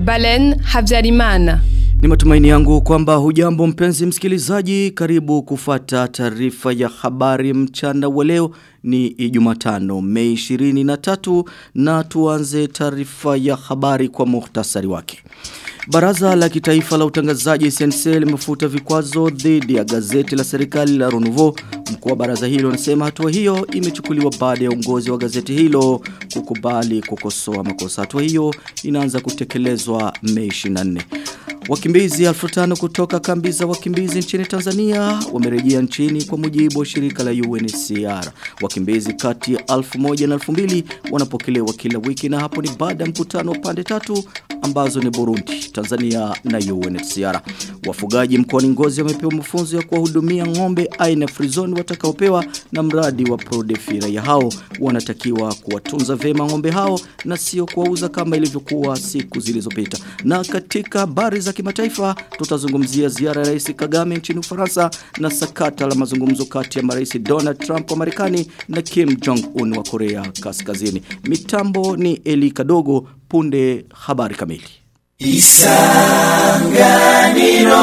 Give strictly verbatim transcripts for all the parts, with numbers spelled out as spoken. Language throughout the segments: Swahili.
Balen Habyarimana. Ni matumaini yangu kwamba hujambo mpenzi msikilizaji, karibu kufata taarifa ya habari mchana wa leo. Ni Ijumatano Mei ishirini na tatu na tuanze taarifa ya habari kwa muhtasari wake. Baraza la Kitaifa la Utangazaji C N C limefuta vikwazo dhidi ya gazeti la serikali la Renouveau. Mkuu wa baraza hilo anasema hatua hiyo imechukuliwa baada ya uongozi wa gazeti hilo kukubali kukosoa makosa. Hatua hiyo inaanza kutekelezwa Mei ishirini na nne. Wakimbizi elfu tano kutoka kambi za wakimbizi nchini Tanzania wamerejea nchini kwa mujibu wa shirika la U N H C R. Wakimbizi kati ya elfu moja na elfu mbili wanapokelewa kila wiki, na hapo ni baada ya mkutano wa pande tatu ambazo ni Burundi, Tanzania na U N H C R. Wafugaji mkoani Ngozi wamepewa mafunzo ya kuwahudumia ng'ombe aina frizoni watakaopewa na mradi wa Prodefira. Ya hao wanatakiwa kuwatunza vema ng'ombe hao na sio kuwauza kama ilivyokuwa siku zilizopita. Na katika habari za kimataifa tutazungumzia ziara ya Rais Kagame nchini Ufaransa na sakata la mazungumzo kati ya Rais Donald Trump wa Marekani na Kim Jong Un wa Korea Kaskazini. Mitambo ni Eli Kadogo. Punde habari kamili. Isanganiro.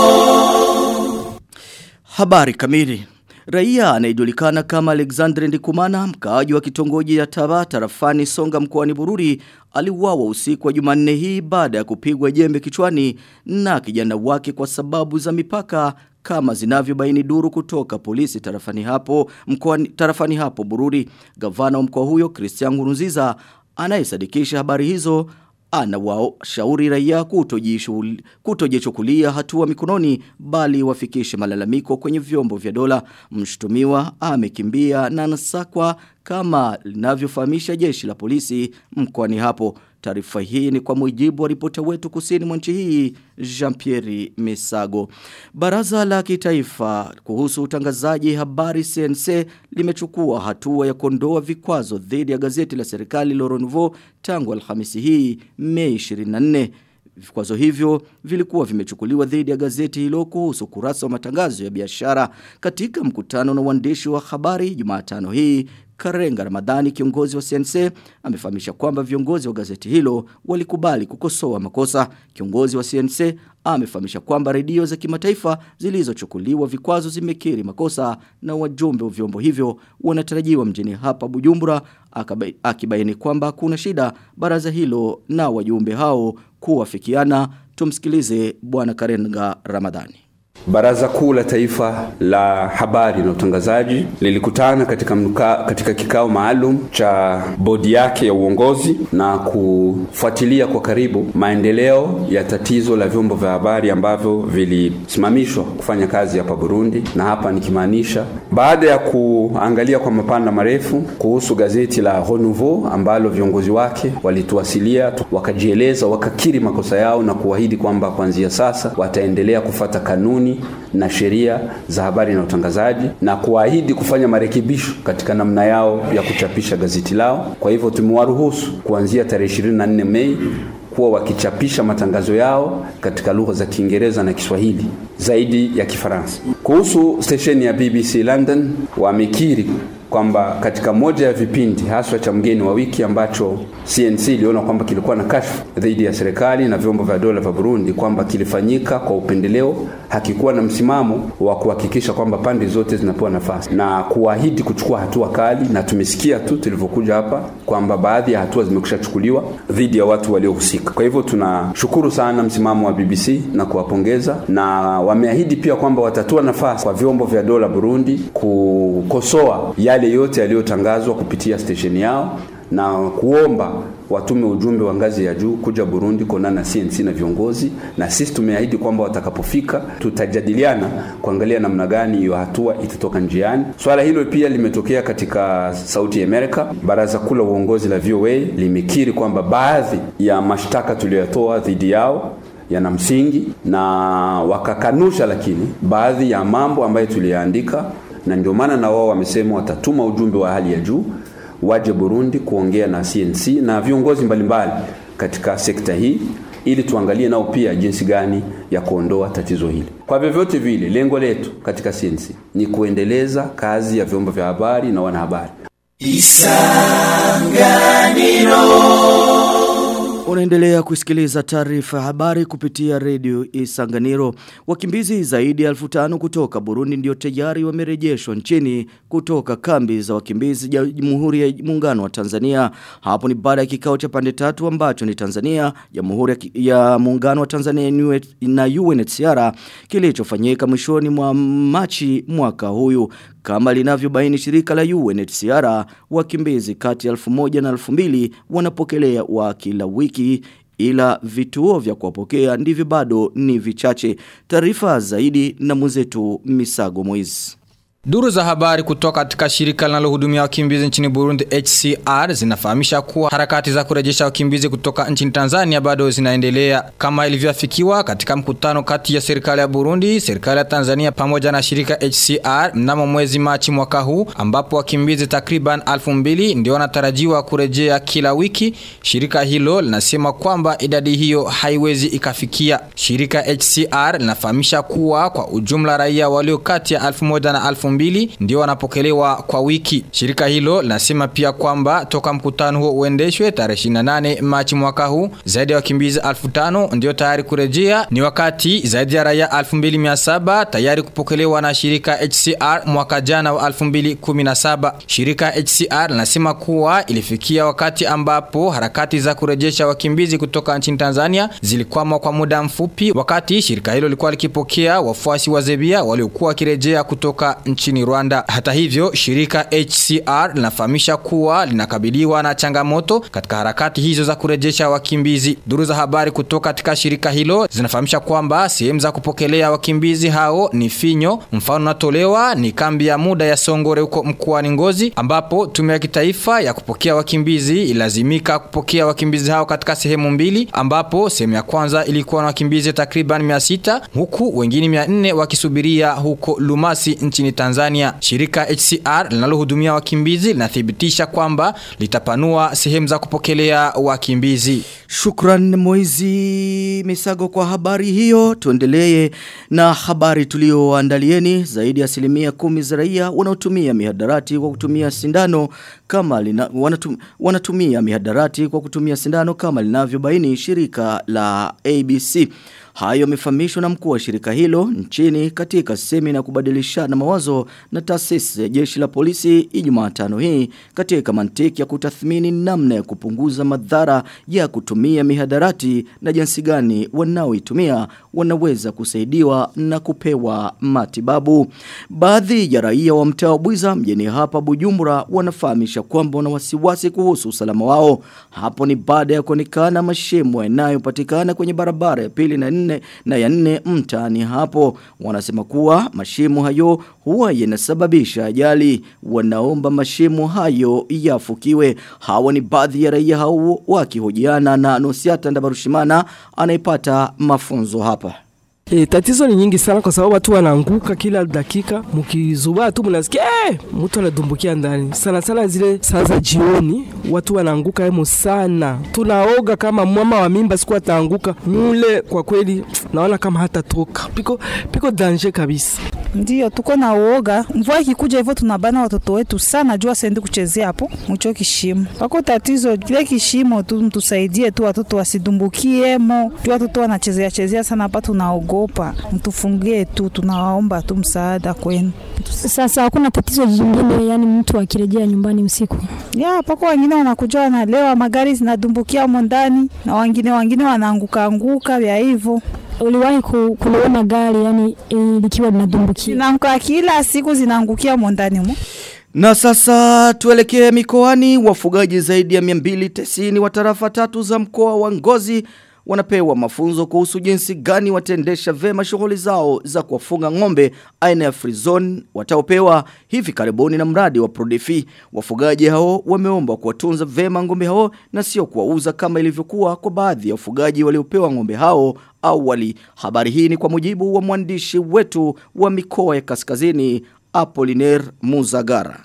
Habari kamili. Raia anayejulikana kama Alexandre Ndikumana, mkaaji wa kitongoji ya Taba tarafani Songa mkoani Bururi, aliuawa usiku wa Jumanne hii baada ya kupigwa jembe kichwani na kijana wake kwa sababu za mipaka, kama zinavyobaini duru kutoka polisi tarafani hapo mkoani tarafani hapo Bururi. Gavana wa mkoa huyo Christian Nkurunziza anayesadikisha habari hizo anawao shauri raia kutojichukulia hatua mikononi, bali wafikishe malalamiko kwenye vyombo vya dola. Mshtumiwa amekimbia na anasakwa kama linavyofahamisha jeshi la polisi mkoani hapo. Taarifa hii ni kwa mujibu wa ripota wetu kusini mwa nchi hii Jean-Pierre Mesago. Baraza la Kitaifa kuhusu utangazaji habari C N C limechukua hatua ya kuondoa vikwazo dhidi ya gazeti la serikali la Renouveau tangu Alhamisi hii Mei ishirini na nne. Vikwazo hivyo vilikuwa vimechukuliwa dhidi ya gazeti hilo kuhusu kurasa wa matangazo ya biashara. Katika mkutano na waandishi wa habari Jumatano hii, Karenga Ramadhani, kiongozi wa C N C, amefahamisha kwamba viongozi wa gazeti hilo walikubali kukosoa makosa. Kiongozi wa C N C amefahamisha kwamba redio za kimataifa zilizochukuliwa vikwazo zimekiri makosa na wajumbe wa vyombo hivyo wanatarajiwa mjini hapa Bujumbura, akibaini kwamba kuna shida baraza hilo na wajumbe hao kuwafikiana. Tumsikilize bwana Karenga Ramadhani. Baraza Kuu la Taifa la Habari na Utangazaji lilikutana katika mnuka, katika kikao maalum cha bodi yake ya uongozi na kufuatilia kwa karibu maendeleo ya tatizo la vyombo vya habari ambavyo vilisimamishwa kufanya kazi hapa Burundi, na hapa nikimaanisha baada ya kuangalia kwa mapana marefu kuhusu gazeti la Renouveau ambalo viongozi wake walituwasilia, wakajieleza, wakakiri makosa yao na kuahidi kwamba kuanzia sasa wataendelea kufuata kanuni na sheria za habari na utangazaji na kuahidi kufanya marekebisho katika namna yao ya kuchapisha gazeti lao. Kwa hivyo tumewaruhusu kuanzia tarehe ishirini na nne Mei kuwa wakichapisha matangazo yao katika lugha za Kiingereza na Kiswahili zaidi ya Kifaransa. Kuhusu stesheni ya B B C London, wamekiri kwamba katika moja ya vipindi haswa cha mgeni wa wiki ambacho C N C iliona kwamba kilikuwa na kashfa dhidi ya serikali na vyombo vya dola vya Burundi, kwamba kilifanyika kwa upendeleo, hakikuwa na msimamo wa kuhakikisha kwamba pande zote zinapewa nafasi na kuahidi kuchukua hatua kali. Na tumesikia tu tulivyokuja hapa kwamba baadhi ya hatua zimekwishachukuliwa dhidi ya watu waliohusika. Kwa hivyo tunashukuru sana msimamo wa B B C na kuwapongeza, na wameahidi pia kwamba watatoa nafasi kwa vyombo vya dola Burundi kukosoa yale yote yaliyotangazwa kupitia station yao na kuomba watume ujumbe wa ngazi ya juu kuja Burundi kuonana na C N C na viongozi, na sisi tumeahidi kwamba watakapofika tutajadiliana kuangalia namna gani hiyo hatua itatoka njiani. Swala hilo pia limetokea katika Sauti ya Amerika. Baraza Kuu la Uongozi la V O A limekiri kwamba baadhi ya mashtaka tuliyotoa dhidi yao yana msingi, na wakakanusha lakini baadhi ya mambo ambayo tuliyaandika, na ndio maana na wao wamesema watatuma ujumbe wa hali ya juu waje Burundi kuongea na C N C na viongozi mbalimbali katika sekta hii, ili tuangalie nao pia jinsi gani ya kuondoa tatizo hili. Kwa vyovyote vile, lengo letu katika C N C ni kuendeleza kazi ya vyombo vya habari na wanahabari. Isanganiro. Unaendelea kusikiliza taarifa habari kupitia redio Isanganiro. Wakimbizi zaidi ya elfu tano kutoka Burundi ndio tayari wamerejeshwa nchini kutoka kambi za wakimbizi ya Jamhuri ya Muungano wa Tanzania. Hapo ni baada ya kikao cha pande tatu ambacho ni Tanzania, Jamhuri ya Muungano wa Tanzania na U N H C R kilichofanyika mwishoni mwa Machi mwaka huyu. Kama linavyobaini shirika la U N H C R, wakimbizi kati ya elfu moja na elfu mbili wanapokelea wa kila wiki, ila vituo vya kuwapokea ndivyo bado ni vichache. Taarifa zaidi na mwenzetu Misago Moiz. Duru za habari kutoka katika shirika linalohudumia wakimbizi nchini Burundi H C R zinafahamisha kuwa harakati za kurejesha wakimbizi kutoka nchini Tanzania bado zinaendelea, kama ilivyoafikiwa katika mkutano kati ya serikali ya Burundi, serikali ya Tanzania pamoja na shirika H C R mnamo mwezi Machi mwaka huu, ambapo wakimbizi takriban elfu mbili ndio wanatarajiwa kurejea kila wiki. Shirika hilo linasema kwamba idadi hiyo haiwezi ikafikia. Shirika H C R linafahamisha kuwa kwa ujumla raia walio kati ya elfu moja na elfu mbili ndio wanapokelewa kwa wiki. Shirika hilo linasema pia kwamba toka mkutano huo uendeshwe tarehe ishirini na nane Machi mwaka huu, zaidi ya wakimbizi elfu tano ndio tayari kurejea, ni wakati zaidi ya raia elfu mbili mia saba tayari kupokelewa na shirika H C R mwaka jana wa elfu mbili kumi na saba. Shirika H C R linasema kuwa ilifikia wakati ambapo harakati za kurejesha wakimbizi kutoka nchini Tanzania zilikwama kwa muda mfupi, wakati shirika hilo lilikuwa likipokea wafuasi wa Zebia waliokuwa wakirejea kutoka nchini Rwanda. Hata hivyo, shirika H C R linafahamisha kuwa linakabiliwa na changamoto katika harakati hizo za kurejesha wakimbizi. Duru za habari kutoka katika shirika hilo zinafahamisha kwamba sehemu za kupokelea wakimbizi hao ni finyo. Mfano natolewa ni kambi ya muda ya Songore huko mkoani Ngozi, ambapo tume ya kitaifa ya kupokea wakimbizi ilazimika kupokea wakimbizi hao katika sehemu mbili, ambapo sehemu ya kwanza ilikuwa na wakimbizi takriban mia sita huku wengine mia nne wakisubiria huko Lumasi nchini Tanzania. Shirika H C R linalohudumia wakimbizi linathibitisha kwamba litapanua sehemu za kupokelea wakimbizi. Shukran Moizi Misago kwa habari hiyo. Tuendelee na habari tulioandalieni. Zaidi ya asilimia kumi za raia wanaotumia mihadarati kwa kutumia sindano kama lina, wanatum, wanatumia mihadarati kwa kutumia sindano kama linavyobaini shirika la A B C. Hayo yamefahamishwa na mkuu wa shirika hilo nchini katika semina kubadilishana mawazo na taasisi ya jeshi la polisi Ijumaa tano hii katika mantiki ya kutathmini namna ya kupunguza madhara ya kutumia mihadarati na jinsi gani wanaoitumia wanaweza kusaidiwa na kupewa matibabu. Baadhi ya raia wa mtaa wa Bwiza mjini hapa Bujumbura wanafahamisha kwamba wana wasiwasi kuhusu usalama wao. Hapo ni baada ya kuonekana mashimo yanayopatikana kwenye barabara ya pili na nne na ya nne mtaani hapo. Wanasema kuwa mashimo hayo huwa yanasababisha ajali. Wanaomba mashimo hayo yafukiwe. Hawa ni baadhi ya raia hao wakihojiana na Nosiata Ndabarushimana anayepata mafunzo hapa. E, tatizo ni nyingi sana kwa sababu watu wanaanguka kila dakika. Mkizubaa tu mnasikia eh mtu anadumbukia ndani. Sana sana zile saa za jioni watu wanaanguka hemo sana. Tunaoga kama mama wa mimba siku ataanguka mule, kwa kweli naona kama hata toka. Piko piko danger kabisa. Ndio tuko na uoga. Mvua ikikuja hivyo tunabana watoto wetu sana jua sende kuchezea hapo mcho kishimo. Pako tatizo kile kishimo tu mtusaidie tu watoto wasidumbukiemo. Tu watoto wanachezea chezea sana hapa tunaogopa. Mtufungie tu, tunawaomba tu msaada kwenu. Sasa hakuna tatizo jingine, yani mtu akirejea nyumbani usiku. Ya pako wengine wanakuja wanalewa, magari zinadumbukia huko ndani na wengine wengine wanaanguka anguka vya hivyo. Uliwahi kuona gari yani likiwa linadumbukia? Zinaanguka kila siku, zinaangukia huko ndani mo. Na sasa tuelekee mikoani. Wafugaji zaidi ya mia mbili tisini wa tarafa tatu za mkoa wa Ngozi wanapewa mafunzo kuhusu jinsi gani watendesha vema shughuli zao za kuwafunga ng'ombe aina ya frizone wataopewa hivi karibuni na mradi wa Prodefi. Wafugaji hao wameomba kuwatunza vema ng'ombe hao na sio kuwauza kama ilivyokuwa kwa baadhi ya wafugaji waliopewa ng'ombe hao awali. Habari hii ni kwa mujibu wa mwandishi wetu wa mikoa ya Kaskazini Apollinaire Muzagara.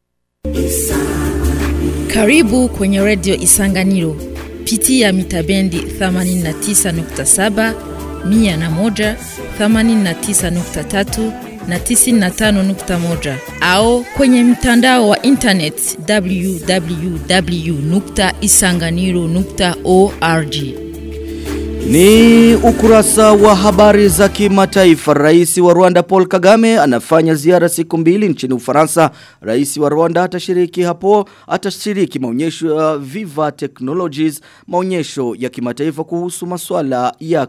Karibu kwenye Radio Isanganiro. Pitia mitabendi themanini na tisa nukta saba, mia na moja, themanini na tisa nukta tatu na tisini na tano nukta moja au kwenye mtandao wa internet w w w nukta isanganiro nukta org. Ni ukurasa wa habari za kimataifa. Rais wa Rwanda Paul Kagame anafanya ziara siku mbili nchini Ufaransa. Rais wa Rwanda atashiriki hapo, atashiriki maonyesho ya Viva Technologies, maonyesho ya kimataifa kuhusu masuala ya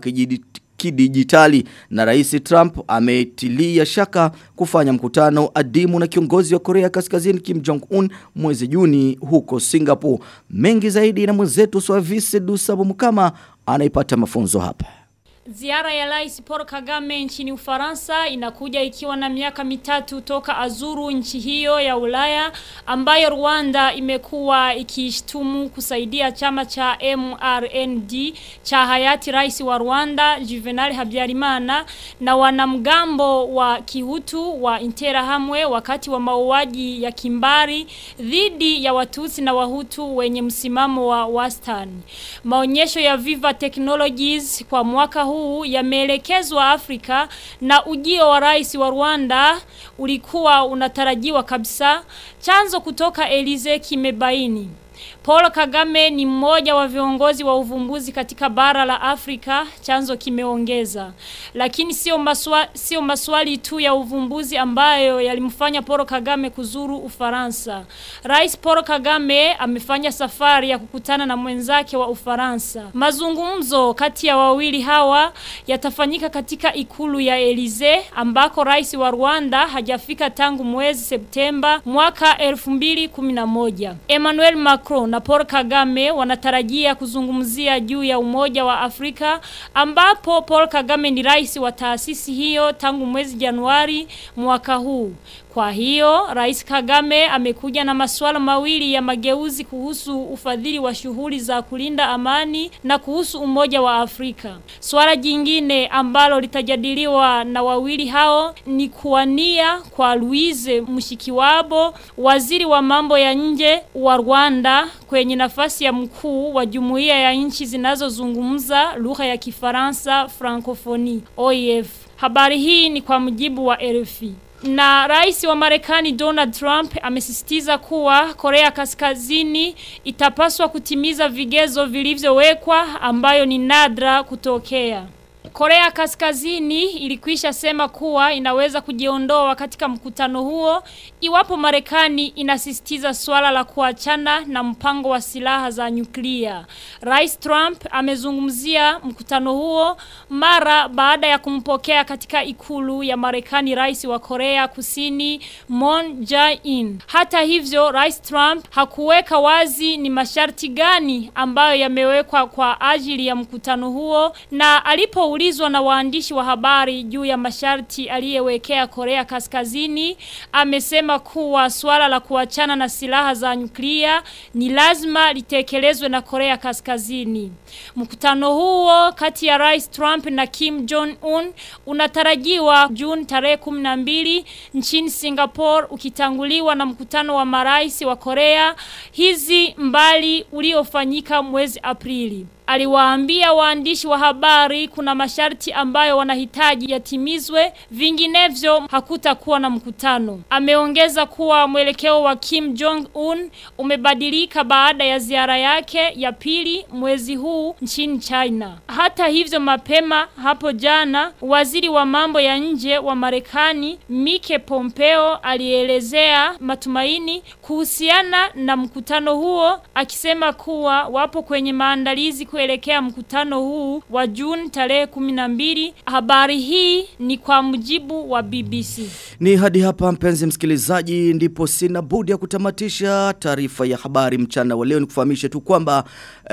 kidijitali, na Rais Trump ametilia shaka kufanya mkutano adimu na kiongozi wa Korea Kaskazini Kim Jong-un mwezi Juni huko Singapore. Mengi zaidi na mwenzetu Swavise Dusabu Mukama anaipata mafunzo hapa. Ziara ya Rais Paul Kagame nchini Ufaransa inakuja ikiwa na miaka mitatu toka azuru nchi hiyo ya Ulaya ambayo Rwanda imekuwa ikishtumu kusaidia chama cha M R N D cha hayati Rais wa Rwanda Juvenal Habyarimana na wanamgambo wa Kihutu wa Interahamwe wakati wa mauaji ya kimbari dhidi ya Watutsi na Wahutu wenye msimamo wa wastani. Maonyesho ya Viva Technologies kwa mwaka huu yameelekezwa Afrika, na ujio wa Rais wa Rwanda ulikuwa unatarajiwa kabisa. Chanzo kutoka Elize kimebaini Paul Kagame ni mmoja wa viongozi wa uvumbuzi katika bara la Afrika, chanzo kimeongeza. Lakini sio maswali, sio maswali tu ya uvumbuzi ambayo yalimfanya Paul Kagame kuzuru Ufaransa. Rais Paul Kagame amefanya safari ya kukutana na mwenzake wa Ufaransa. Mazungumzo kati ya wawili hawa yatafanyika katika ikulu ya Elize ambako Rais wa Rwanda hajafika tangu mwezi Septemba mwaka elfu mbili kumi na moja. Emmanuel Macron na Paul Kagame wanatarajia kuzungumzia juu ya umoja wa Afrika, ambapo Paul Kagame ni rais wa taasisi hiyo tangu mwezi Januari mwaka huu. Kwa hiyo Rais Kagame amekuja na masuala mawili ya mageuzi kuhusu ufadhili wa shughuli za kulinda amani na kuhusu umoja wa Afrika. Swala jingine ambalo litajadiliwa na wawili hao ni kuwania kwa Louise Mushikiwabo, waziri wa mambo ya nje wa Rwanda, kwenye nafasi ya mkuu wa jumuiya ya nchi zinazozungumza lugha ya Kifaransa Francophonie O I F. Habari hii ni kwa mujibu wa R F I. Na rais wa Marekani Donald Trump amesisitiza kuwa Korea Kaskazini itapaswa kutimiza vigezo vilivyowekwa ambayo ni nadra kutokea. Korea Kaskazini ilikwisha sema kuwa inaweza kujiondoa katika mkutano huo iwapo Marekani inasisitiza swala la kuachana na mpango wa silaha za nyuklia. Rais Trump amezungumzia mkutano huo mara baada ya kumpokea katika ikulu ya Marekani rais wa Korea Kusini Moon Jae-in. Hata hivyo, Rais Trump hakuweka wazi ni masharti gani ambayo yamewekwa kwa ajili ya mkutano huo, na alipo ulizwa na waandishi wa habari juu ya masharti aliyewekea Korea Kaskazini, amesema kuwa swala la kuachana na silaha za nyuklia ni lazima litekelezwe na Korea Kaskazini. Mkutano huo kati ya Rais Trump na Kim Jong-un unatarajiwa Juni tarehe kumi na mbili nchini Singapore, ukitanguliwa na mkutano wa marais wa Korea hizi mbali uliofanyika mwezi Aprili. Aliwaambia waandishi wa habari kuna masharti ambayo wanahitaji yatimizwe, vinginevyo hakutakuwa na mkutano. Ameongeza kuwa mwelekeo wa Kim Jong-un umebadilika baada ya ziara yake ya pili mwezi huu nchini China. Hata hivyo, mapema hapo jana, waziri wa mambo ya nje wa Marekani Mike Pompeo alielezea matumaini kuhusiana na mkutano huo, akisema kuwa wapo kwenye maandalizi kuelekea mkutano huu wa Juni tarehe kumi na mbili. Habari hii ni kwa mujibu wa B B C. Ni hadi hapa mpenzi msikilizaji ndipo sina budi ya kutamatisha taarifa ya habari mchana wa leo. Nikufahamishe tu kwamba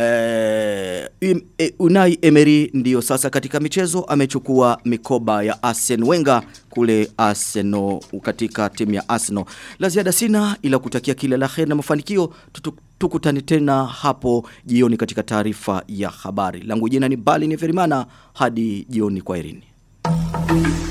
eh, e, Unai Emery ndio sasa katika michezo amechukua mikoba ya Arsene Wenger kule Arsenal, katika timu ya Arsenal. La ziada sina ila kutakia kila la kheri na mafanikio. Tutu Tukutane tena hapo jioni katika taarifa ya habari. Langu jina ni Bali Neverimana, hadi jioni, kwaherini.